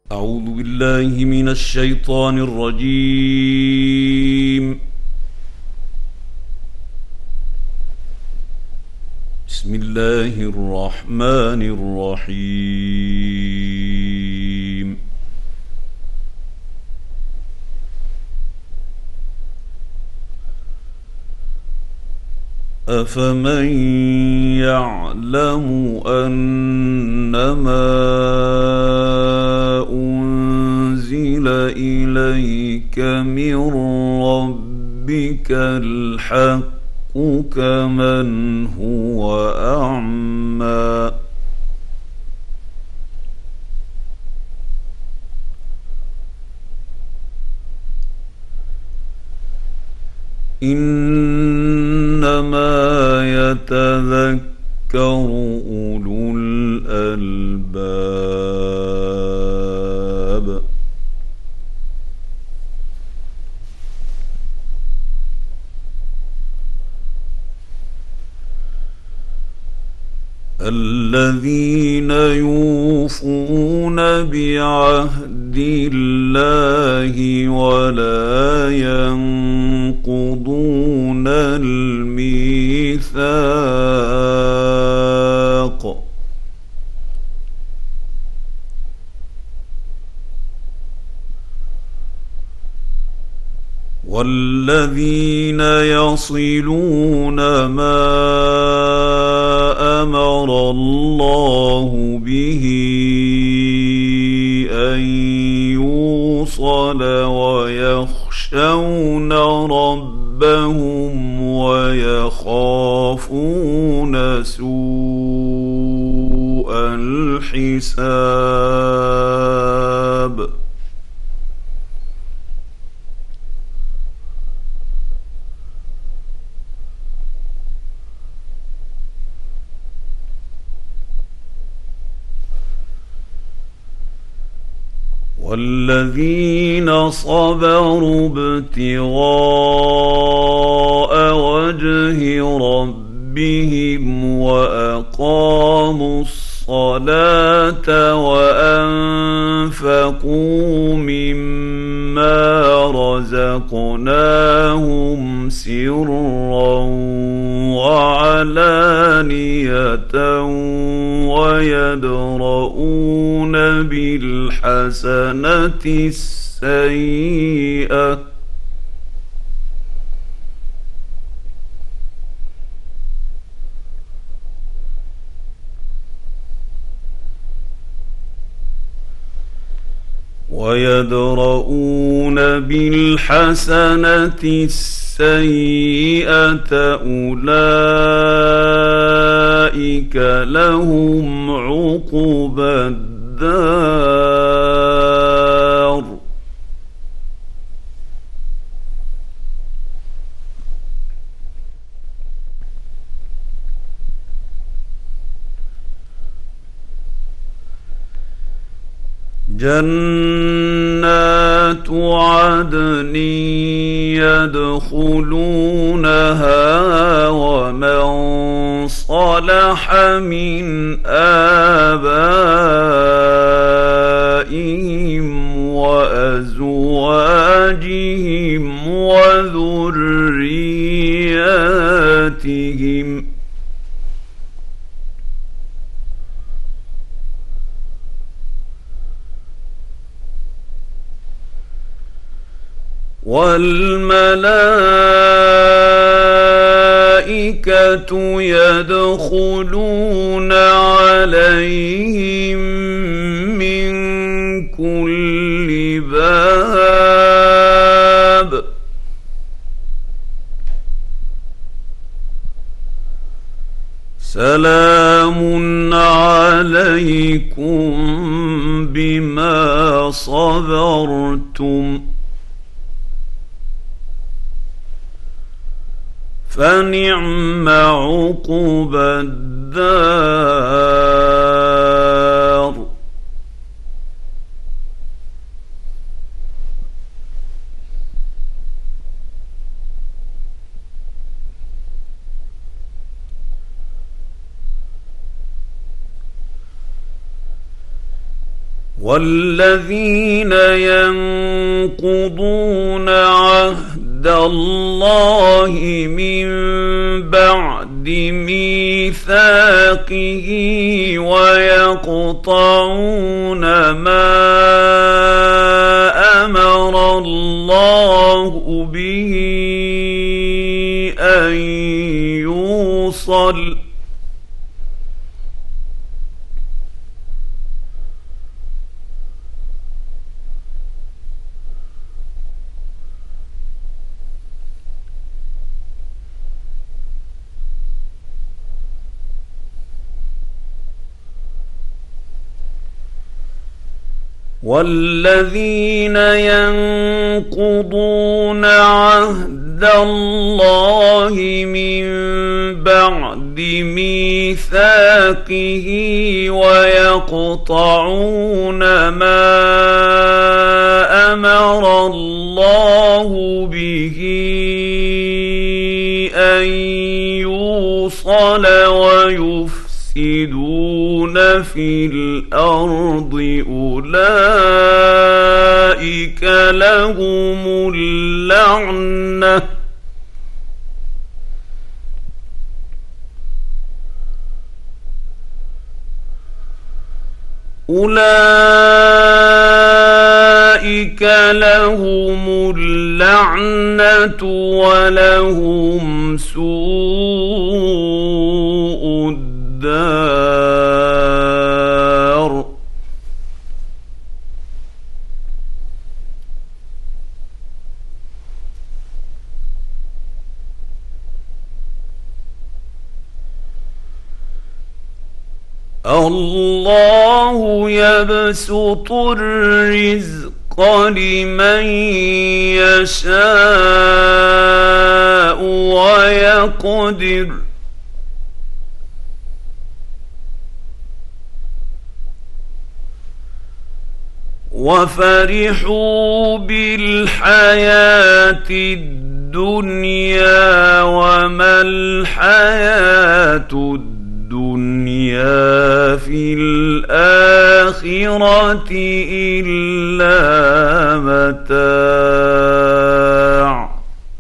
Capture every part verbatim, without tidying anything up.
أعوذ بالله من الشيطان الرجيم. بسم الله الرحمن الرحيم. أفمن يعلم أنما أنزل إليك من ربك الحق كمن هو أعمى إنما يتذكر أولو الألباب. الذين يوفون بعهد الله ولا ينقضون الميثاق. والذين يصلون ما أمر الله به أن يوصل ويخشون ربهم ويخافون سوء الحساب. والذين صبروا ابتغاء وجه ربهم وأقاموا الصلاة وأنفقوا مما رزقناهم سرا وعلانية ويدرؤون بالحسنة السيئة ويدرؤون بالحسنة السيئة أولئك لهم عقبى الدار. جنات عدن يدخلونها ومن صلح من آبائهم وأزواجهم وذرياتهم والملائكة يدخلون عليهم من كل باب سلام عليكم بما صبرتم فنعم عقبى الدار. والذين ينقضون عهد الله من بعد ميثاقه ويقطعون ما أمر الله به أن يوصل والذين ينقضون عهد الله من بعد ميثاقه ويقطعون ما أمر الله به أن يوصل ويفسدون في الأرض أولئك لهم اللعنة أولئك لهم اللعنة ولهم سوء الدار الله يبسط الرزق لمن يشاء ويقدر وفرحوا بالحياة الدنيا وما الحياة الدنيا في الآخرة إلا متاع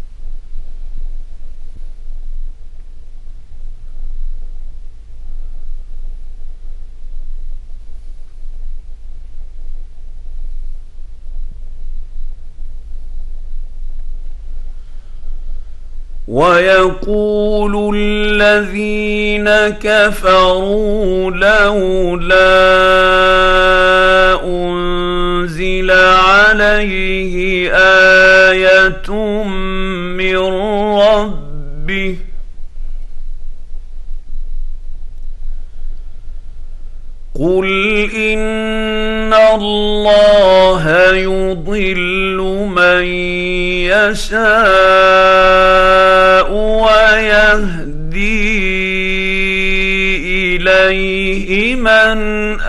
ويقول الذين كفروا لولا أنزل عليه آية من ربه قل إن الله يضل من يشاء ويهدي إليه من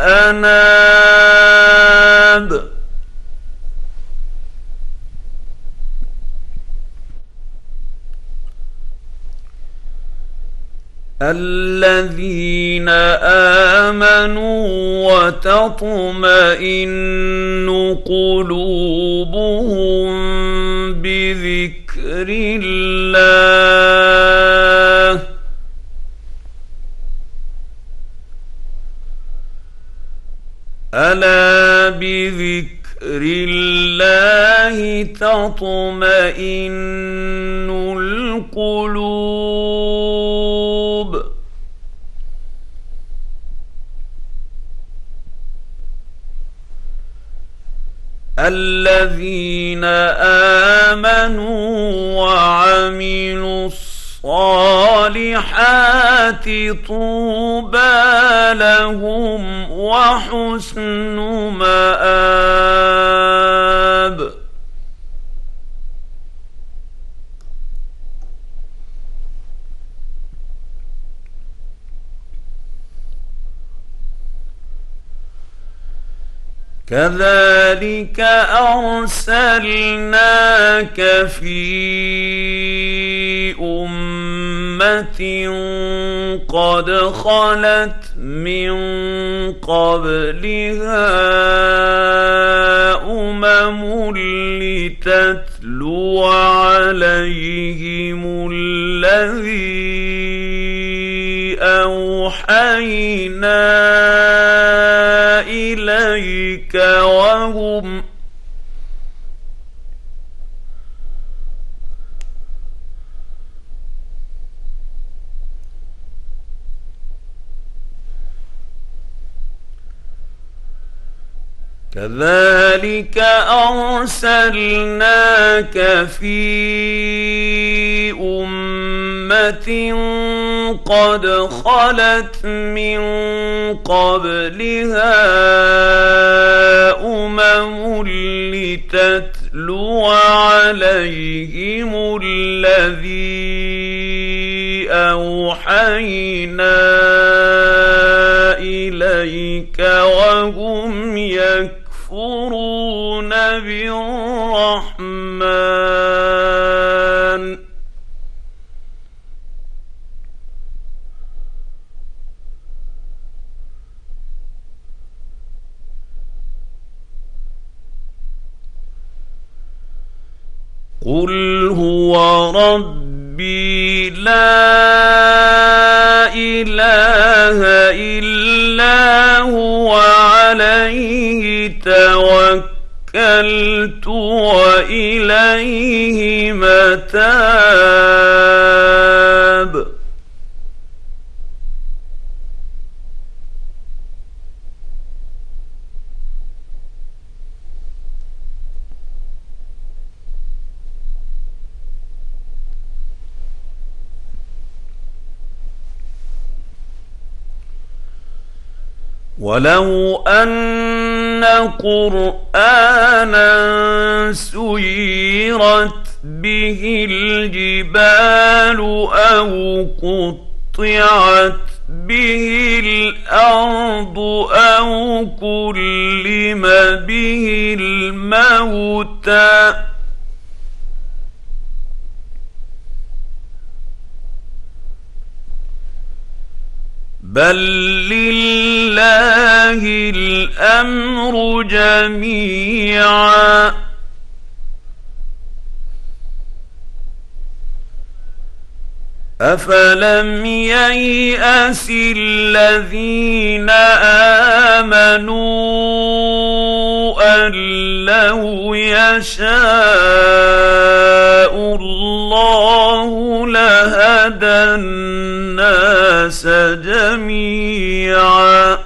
أناب الذين آمنوا وتطمئن قلوبهم بذكر الله ألا بذكر الله تطمئن القلوب الذين آمنوا وعملوا الصالحات طوبى لهم وحسن مآب كذلك أرسلناك في أمة أمة قد خلت من قبلها أمم لتتلو عليهم الذي أوحينا إليك وهم كذلك أرسلناك في أمة قد خلت من قبلها أمم لتتلو عليهم الذي أوحينا إليك وهم يكفرون بالرحمن قل هو ربي لا إله إلا هو عليه توكلت وإليه متاب ولو أن قرآنا سيرت به الجبال أو قطعت به الأرض أو كلم به الموتى بل لله الأمر جميعا أفلم ييأس الذين آمنوا أن لو يشاء الله لهدى الناس جميعا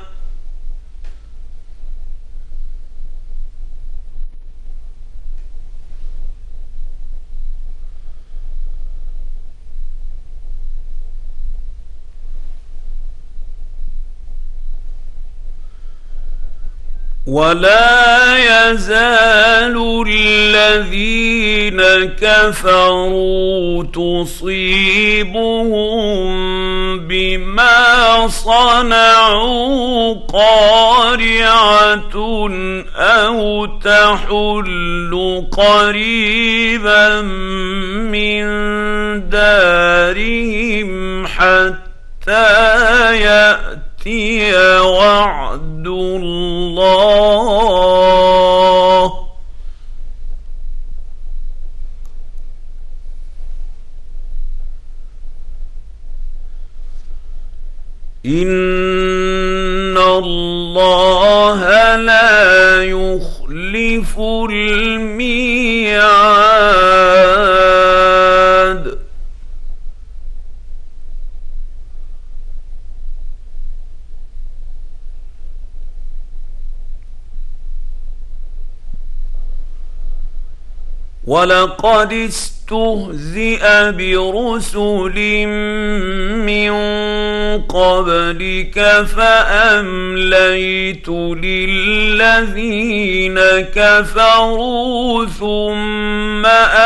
ولا يزال الذين كفروا تصيبهم بما صنعوا قارعة أو تحل قريبا من دارهم حتى يأتي وعد الله إن الله لا يخلف الميعاد ولقد استهزئ برسل من قبلك فأمليت للذين كفروا ثم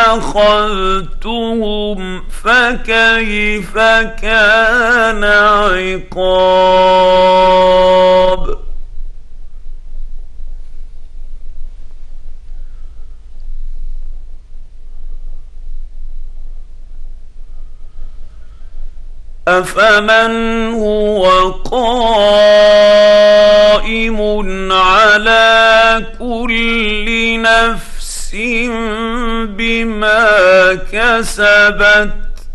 أخذتهم فكيف كان عقاب أفمن هو قائم على كل نفس بما كسبت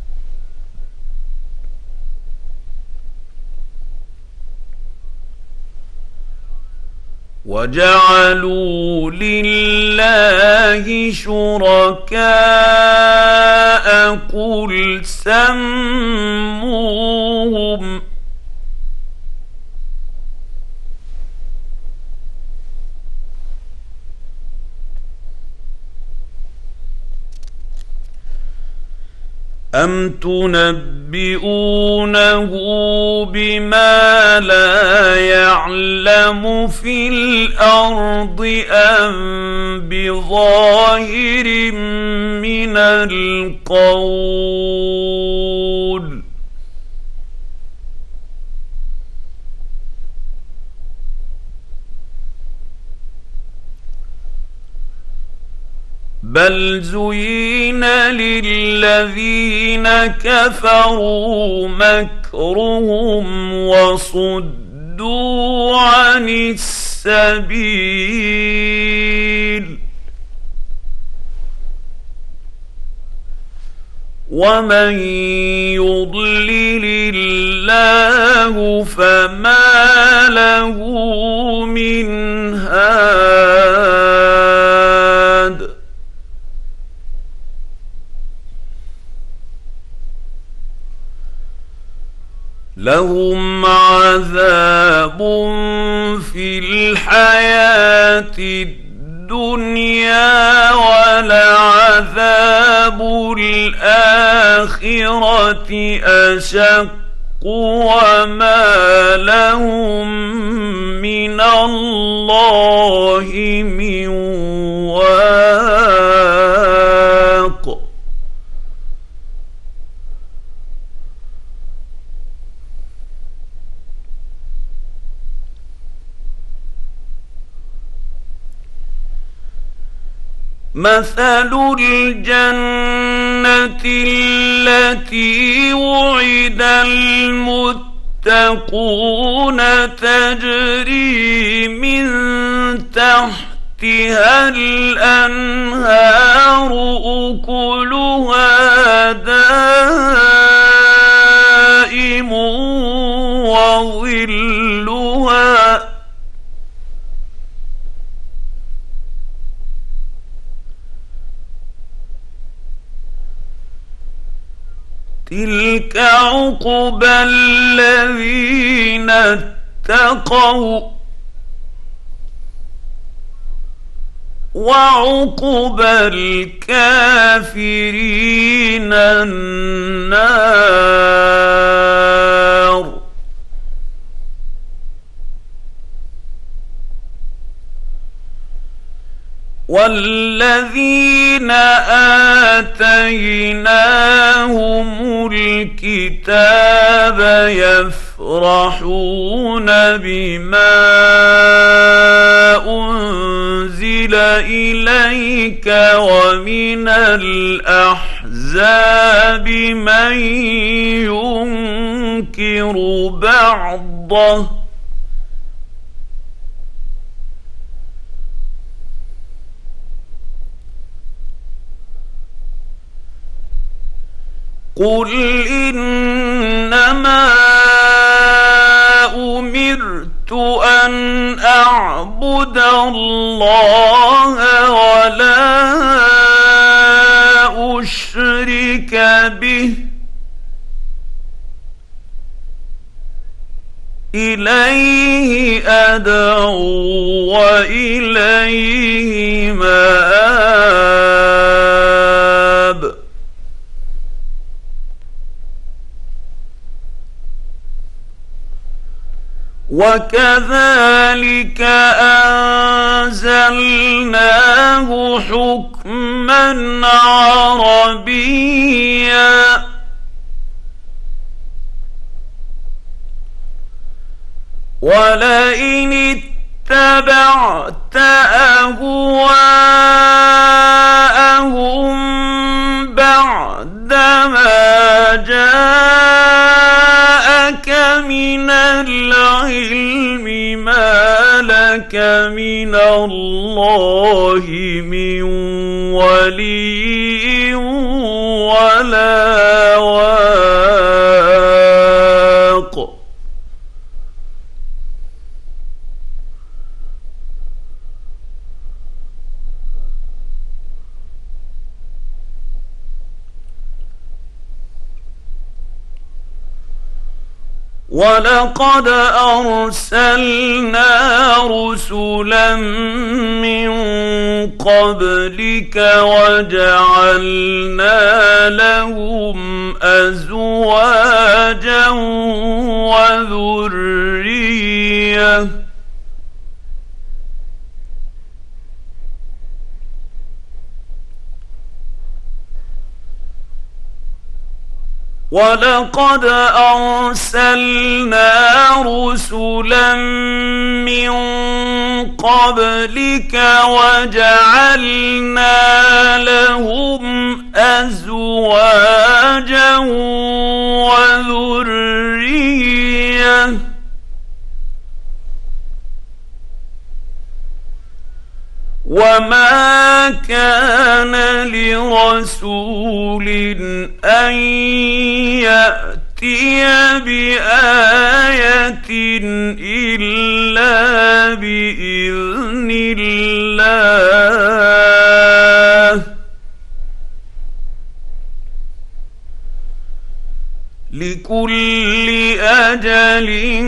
وجعلوا لله شركاء قل سموهم أم تنبئونه بما لا يعلم في الأرض أم بظاهر من القول بل زين للذين كفروا مكرهم وصدوا عن السبيل ومن يضلل الله فما له من هاد لهم عذاب في الحياة الدنيا ولعذاب الآخرة أشق وما لهم من الله من واق مثل الجنة التي وعد المتقون تجري من تحتها الأنهار أكلها دائم وظلها تلك عقبى الذين اتقوا وعقبى الكافرين النار والذين آتيناهم الكتاب يفرحون بما أنزل إليك ومن الأحزاب من ينكر بعضه قل إنما أمرت أن أعبد الله ولا أشرك به إليه أدعو وإليه مآب وكذلك أنزلناه حكما عربيا ولئن اتبعت أهواءهم بعدما جاءك الله من ولي ولا واق. ولقد أرسلنا رسلا من قبلك وجعلنا لهم أزواجا وذرية ولقد أرسلنا رسلا من قبلك وجعلنا لهم أزواجا وذرية وما كان لرسول أن يأتي بآية إلا بإذن الله لكل أجل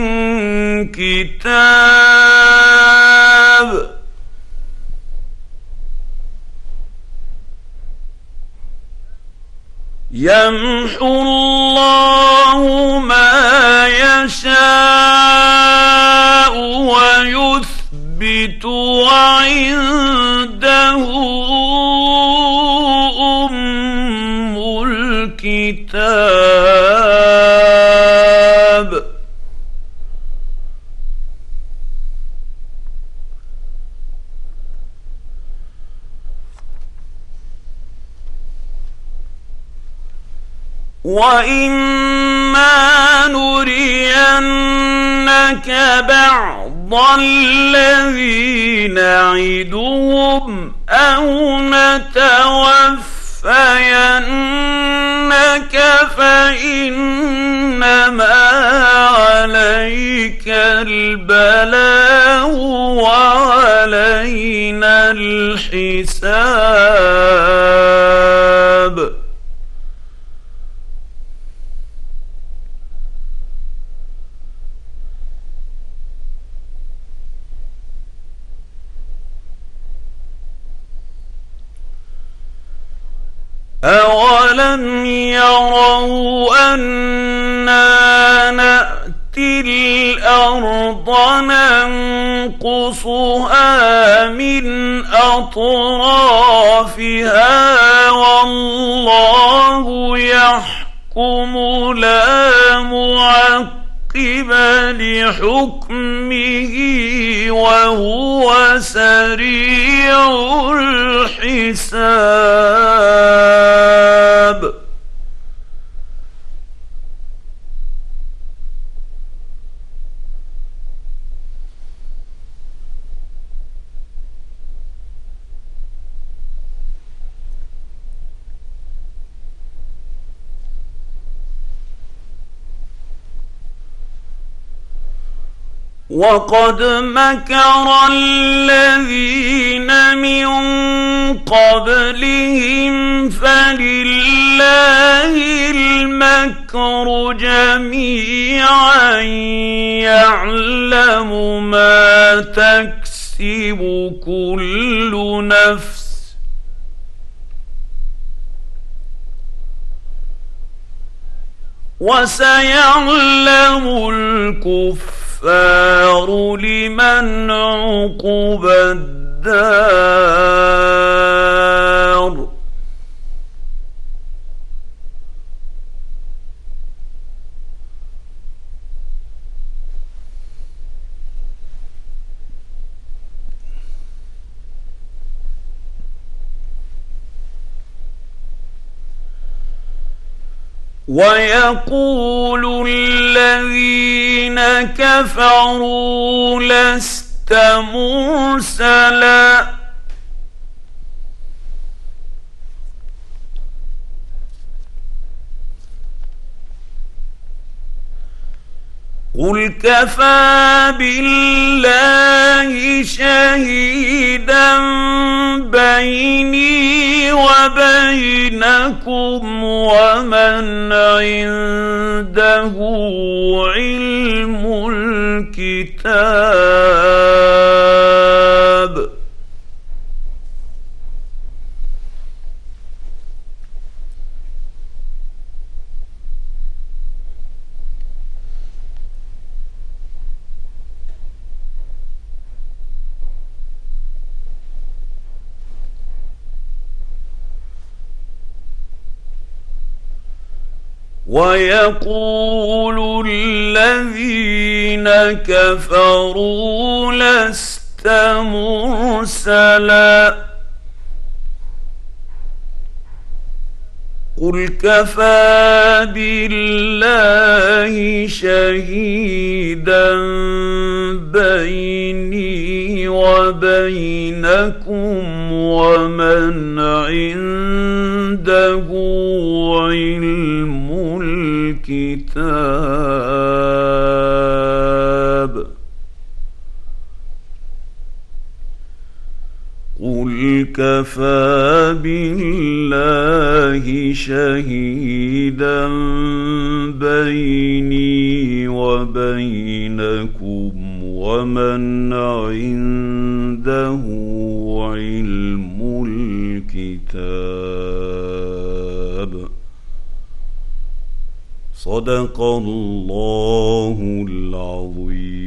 كتاب. يمحو الله ما يشاء ويثبت وعنده أم الكتاب. وَإِمَّا نُرِيَنَّكَ بَعْضَ الَّذِي نَعِدُهُمْ أَوْ نَتَوَفَّيَنَّكَ فَإِنَّمَا عَلَيْكَ الْبَلَاغُ وَعَلَيْنَا الْحِسَابُ. أَوَلَمْ يَرَوْا أَنَّا نَأْتِي الْأَرْضَ نَنقُصُهَا مِنْ أَطْرَافِهَا وَاللَّهُ يَحْكُمُ لَا مُعَقِّبَ لِحُكْمِهِ وَهُوَ سَرِيعُ الْحِسَابِ. وَقَدْ مَكَرَ الَّذِينَ مِن قَبْلِهِمْ فَلِلَّهِ الْمَكْرُ جَمِيعًا يَعْلَمُ مَا تَكْسِبُ كُلُّ نَفْسٍ وَسَيَعْلَمُ الْكُفَّارُ لمن عُقْبَى الدَّارِ. وَيَقُولُ الَّذِينَ كَفَرُوا لَسْتَ مُرْسَلًا قل كفى بالله شهيدا بيني وبينكم ومن عنده علم الكتاب. ويقول الذين كفروا لست مرسلا قل كفى بالله شهيدا بيني وبينكم ومن عنده علم الكتاب. قل كفى بالله شهيدا بيني وبينكم ومن عنده علم الكتاب. صدق الله العظيم.